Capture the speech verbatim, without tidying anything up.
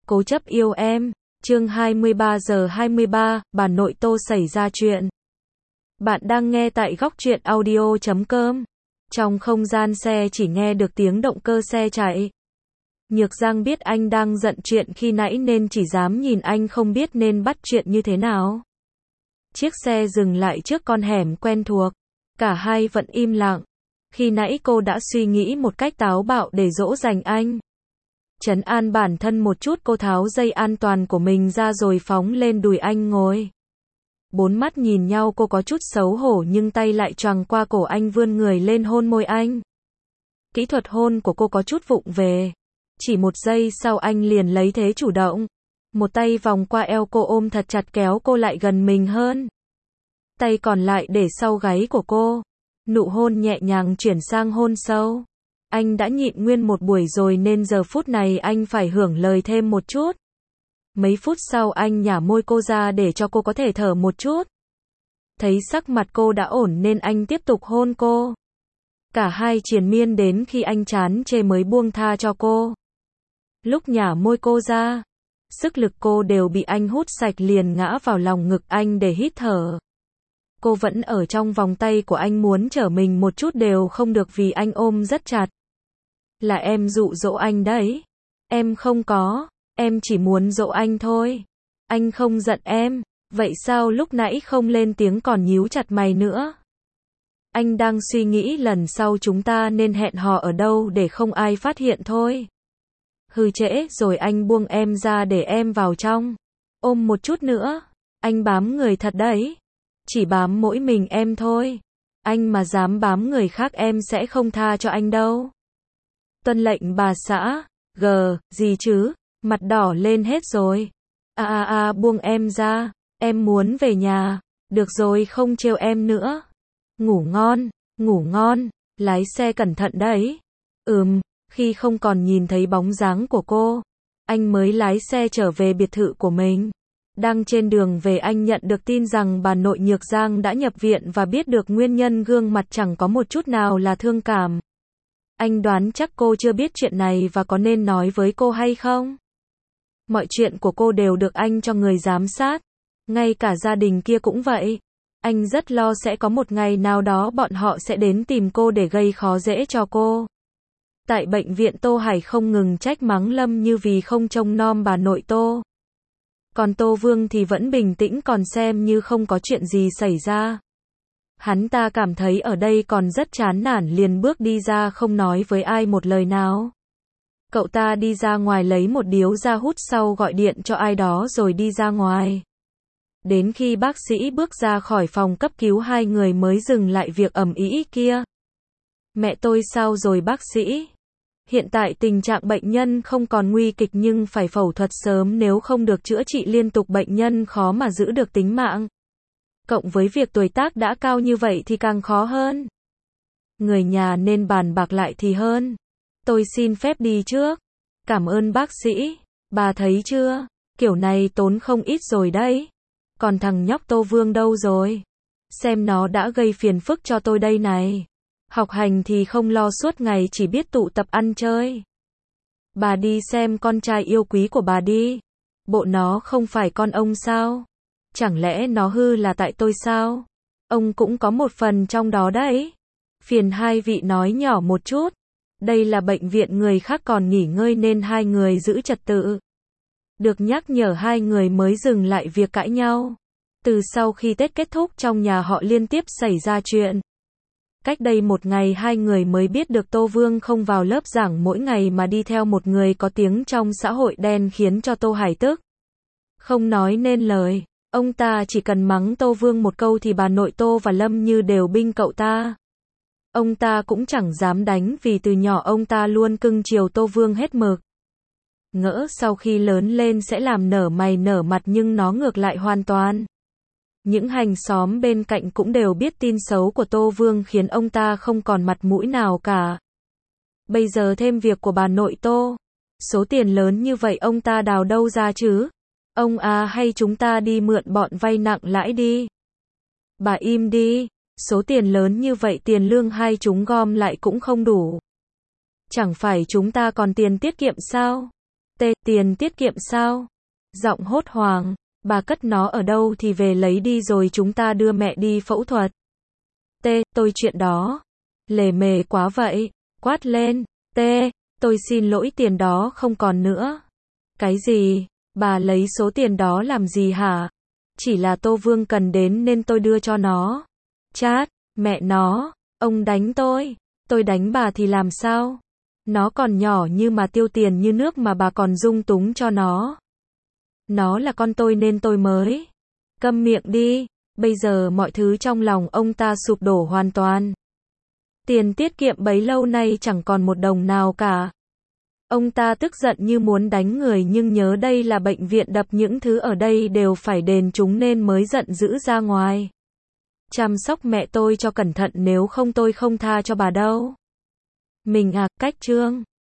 Cố chấp yêu em. Chương hai mươi ba giờ hai mươi ba, bà nội Tô xảy ra chuyện. Bạn đang nghe tại góc truyện audio chấm com. Trong không gian xe chỉ nghe được tiếng động cơ xe chạy. Nhược Giang biết anh đang giận chuyện khi nãy nên chỉ dám nhìn anh, không biết nên bắt chuyện như thế nào. Chiếc xe dừng lại trước con hẻm quen thuộc. Cả hai vẫn im lặng. Khi nãy cô đã suy nghĩ một cách táo bạo để dỗ dành anh. Trấn an bản thân một chút, cô tháo dây an toàn của mình ra rồi phóng lên đùi anh ngồi. Bốn mắt nhìn nhau, cô có chút xấu hổ nhưng tay lại choàng qua cổ anh, vươn người lên hôn môi anh. Kỹ thuật hôn của cô có chút vụng về. Chỉ một giây sau anh liền lấy thế chủ động. Một tay vòng qua eo cô, ôm thật chặt, kéo cô lại gần mình hơn. Tay còn lại để sau gáy của cô. Nụ hôn nhẹ nhàng chuyển sang hôn sâu. Anh đã nhịn nguyên một buổi rồi nên giờ phút này anh phải hưởng lời thêm một chút. Mấy phút sau anh nhả môi cô ra để cho cô có thể thở một chút. Thấy sắc mặt cô đã ổn nên anh tiếp tục hôn cô. Cả hai triền miên đến khi anh chán chê mới buông tha cho cô. Lúc nhả môi cô ra, sức lực cô đều bị anh hút sạch, liền ngã vào lòng ngực anh để hít thở. Cô vẫn ở trong vòng tay của anh, muốn trở mình một chút đều không được vì anh ôm rất chặt. Là em dụ dỗ anh đấy. Em không có, em chỉ muốn dỗ anh thôi. Anh không giận em, vậy sao lúc nãy không lên tiếng còn nhíu chặt mày nữa? Anh đang suy nghĩ lần sau chúng ta nên hẹn hò ở đâu để không ai phát hiện thôi. Hừ, trễ rồi, anh buông em ra để em vào trong. Ôm một chút nữa. Anh bám người thật đấy. Chỉ bám mỗi mình em thôi. Anh mà dám bám người khác em sẽ không tha cho anh đâu. Tuân lệnh bà xã. Gờ, gì chứ? Mặt đỏ lên hết rồi. À à à, buông em ra. Em muốn về nhà. Được rồi, không trêu em nữa. Ngủ ngon, ngủ ngon. Lái xe cẩn thận đấy. Ừm. Khi không còn nhìn thấy bóng dáng của cô, anh mới lái xe trở về biệt thự của mình. Đang trên đường về anh nhận được tin rằng bà nội Nhược Giang đã nhập viện và biết được nguyên nhân, gương mặt chẳng có một chút nào là thương cảm. Anh đoán chắc cô chưa biết chuyện này và có nên nói với cô hay không? Mọi chuyện của cô đều được anh cho người giám sát. Ngay cả gia đình kia cũng vậy. Anh rất lo sẽ có một ngày nào đó bọn họ sẽ đến tìm cô để gây khó dễ cho cô. Tại bệnh viện, Tô Hải không ngừng trách mắng Lâm Như vì không trông nom bà nội Tô. Còn Tô Vương thì vẫn bình tĩnh, còn xem như không có chuyện gì xảy ra. Hắn ta cảm thấy ở đây còn rất chán nản, liền bước đi ra không nói với ai một lời nào. Cậu ta đi ra ngoài lấy một điếu ra hút, sau gọi điện cho ai đó rồi đi ra ngoài. Đến khi bác sĩ bước ra khỏi phòng cấp cứu, hai người mới dừng lại việc ầm ĩ kia. Mẹ tôi sao rồi bác sĩ? Hiện tại tình trạng bệnh nhân không còn nguy kịch nhưng phải phẫu thuật sớm, nếu không được chữa trị liên tục bệnh nhân khó mà giữ được tính mạng. Cộng với việc tuổi tác đã cao như vậy thì càng khó hơn. Người nhà nên bàn bạc lại thì hơn. Tôi xin phép đi trước. Cảm ơn bác sĩ. Bà thấy chưa? Kiểu này tốn không ít rồi đấy. Còn thằng nhóc Tô Vương đâu rồi? Xem nó đã gây phiền phức cho tôi đây này. Học hành thì không lo, suốt ngày chỉ biết tụ tập ăn chơi. Bà đi xem con trai yêu quý của bà đi. Bộ nó không phải con ông sao? Chẳng lẽ nó hư là tại tôi sao? Ông cũng có một phần trong đó đấy. Phiền hai vị nói nhỏ một chút. Đây là bệnh viện, người khác còn nghỉ ngơi nên hai người giữ trật tự. Được nhắc nhở, hai người mới dừng lại việc cãi nhau. Từ sau khi Tết kết thúc, trong nhà họ liên tiếp xảy ra chuyện. Cách đây một ngày hai người mới biết được Tô Vương không vào lớp giảng mỗi ngày mà đi theo một người có tiếng trong xã hội đen, khiến cho Tô Hải tức không nói nên lời. Ông ta chỉ cần mắng Tô Vương một câu thì bà nội Tô và Lâm Như đều binh cậu ta. Ông ta cũng chẳng dám đánh vì từ nhỏ ông ta luôn cưng chiều Tô Vương hết mực. Ngỡ sau khi lớn lên sẽ làm nở mày nở mặt nhưng nó ngược lại hoàn toàn. Những hàng xóm bên cạnh cũng đều biết tin xấu của Tô Vương khiến ông ta không còn mặt mũi nào cả. Bây giờ thêm việc của bà nội Tô. Số tiền lớn như vậy ông ta đào đâu ra chứ? Ông à, hay chúng ta đi mượn bọn vay nặng lãi đi. Bà im đi. Số tiền lớn như vậy tiền lương hai chúng gom lại cũng không đủ. Chẳng phải chúng ta còn tiền tiết kiệm sao? T. Tiền tiết kiệm sao? Giọng hốt hoảng. Bà cất nó ở đâu thì về lấy đi rồi chúng ta đưa mẹ đi phẫu thuật. T. Tôi chuyện đó. Lề mề quá vậy. Quát lên. T. Tôi xin lỗi tiền đó không còn nữa. Cái gì? Bà lấy số tiền đó làm gì hả? Chỉ là Tô Vương cần đến nên tôi đưa cho nó. Chát, mẹ nó, ông đánh tôi. Tôi đánh bà thì làm sao? Nó còn nhỏ như mà tiêu tiền như nước mà bà còn dung túng cho nó. Nó là con tôi nên tôi mới. Câm miệng đi. Bây giờ mọi thứ trong lòng ông ta sụp đổ hoàn toàn. Tiền tiết kiệm bấy lâu nay chẳng còn một đồng nào cả. Ông ta tức giận như muốn đánh người nhưng nhớ đây là bệnh viện đập những thứ ở đây đều phải đền chúng nên mới giận dữ ra ngoài. Chăm sóc mẹ tôi cho cẩn thận nếu không tôi không tha cho bà đâu. Mình à, cách chương.